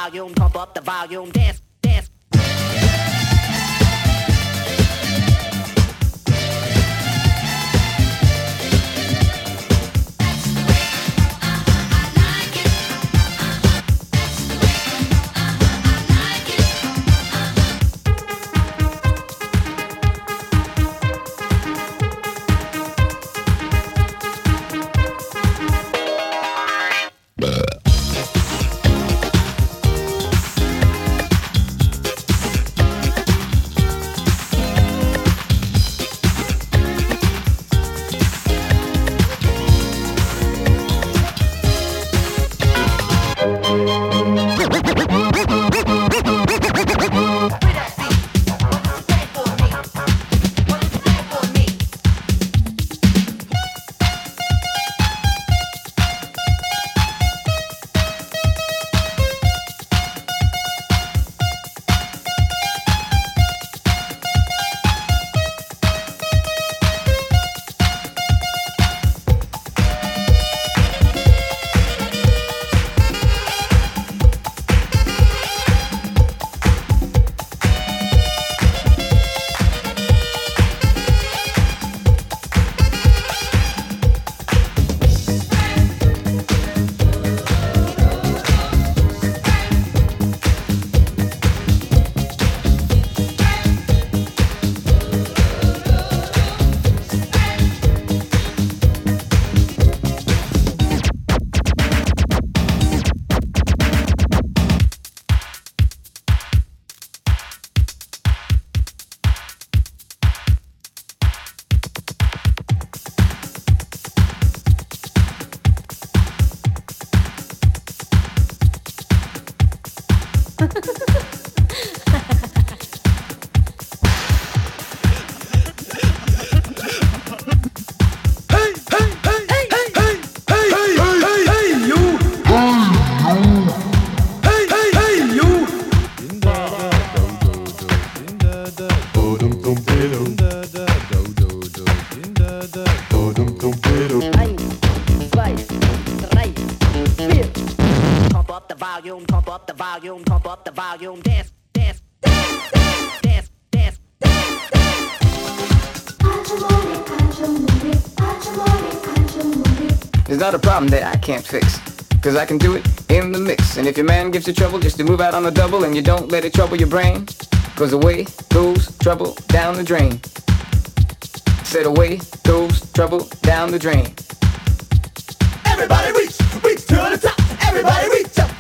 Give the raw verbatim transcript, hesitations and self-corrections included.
volume, pump up the volume, dance, dance. Volume, pump up the volume, pump up the volume, dance, dance, dance, dance, dance, dance, dance. It's not a problem that I can't fix, cause I can do it in the mix. And if your man gives you trouble just to move out on the double, and you don't let it trouble your brain, cause away goes trouble down the drain. Said away goes trouble down the drain. Everybody reach, reach to the top. Everybody reach up.